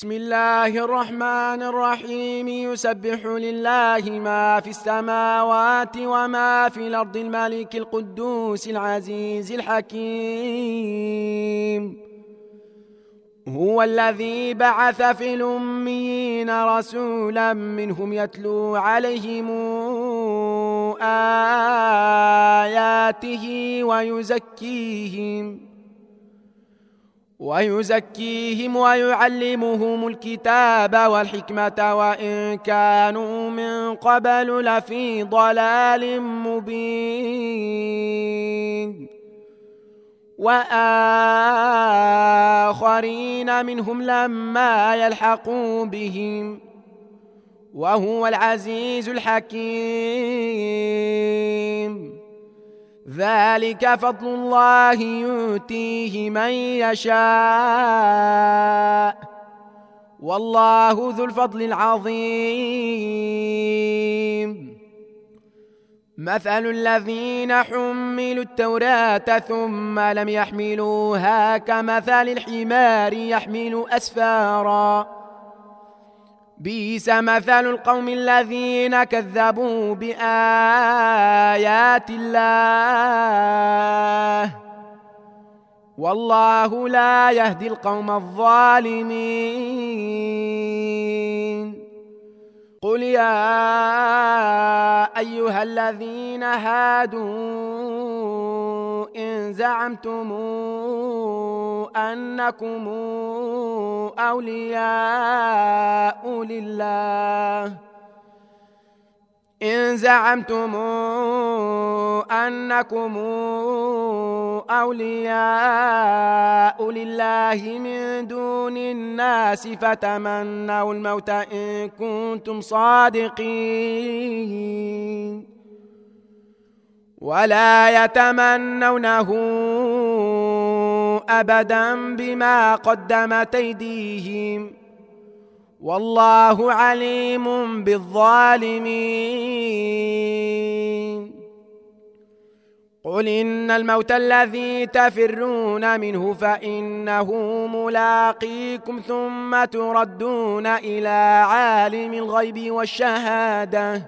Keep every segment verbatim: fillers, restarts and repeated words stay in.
بسم الله الرحمن الرحيم. يسبح لله ما في السماوات وما في الأرض الملك القدوس العزيز الحكيم. هو الذي بعث في الأميين رسولا منهم يتلو عليهم آياته ويزكيهم ويزكيهم ويعلمهم الكتاب والحكمة وإن كانوا من قبل لفي ضلال مبين. وآخرين منهم لما يلحقوا بهم وهو العزيز الحكيم. ذلك فضل الله يؤتيه من يشاء والله ذو الفضل العظيم. مثل الذين حملوا التوراة ثم لم يحملوها كمثل الحمار يحمل أسفارا بئس مثل القوم الذين كذبوا بآيات الله والله لا يهدي القوم الظالمين. قل يا أيها الذين هادوا إن زعمتم أنكم أولياء لله إن زعمتم أنكم أولياء لله من دون الناس فتمنوا الموت إن كنتم صادقين ولا يتمنونه أبدا بما قدمت أيديهم والله عليم بالظالمين. قل إن الموت الذي تفرون منه فإنه ملاقيكم ثم تردون إلى عالم الغيب والشهادة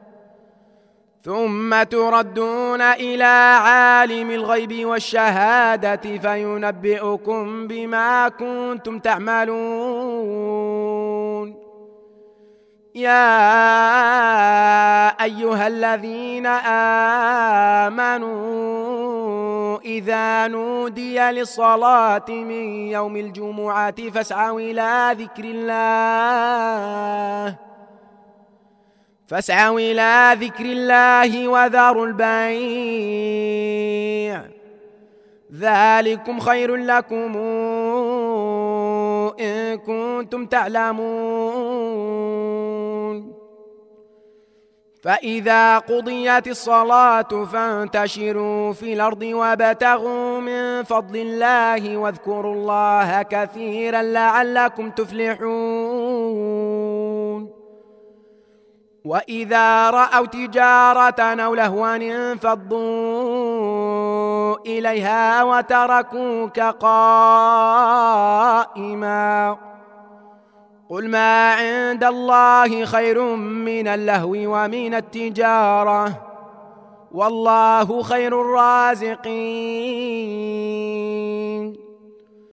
ثم تردون إلى عالم الغيب والشهادة فينبئكم بما كنتم تعملون. يا أيها الذين آمنوا إذا نودي للصلاة من يوم الجمعة فاسعوا إلى ذكر الله فاسعوا إلى ذكر الله وذروا البيع ذلكم خير لكم إن كنتم تعلمون. فإذا قضيت الصلاة فانتشروا في الأرض وابتغوا من فضل الله واذكروا الله كثيرا لعلكم تفلحون. وإذا رأوا تجارة أو لهوا انفضوا إليها وتركوك قائما قل ما عند الله خير من اللهو ومن التجارة والله خير الرازقين.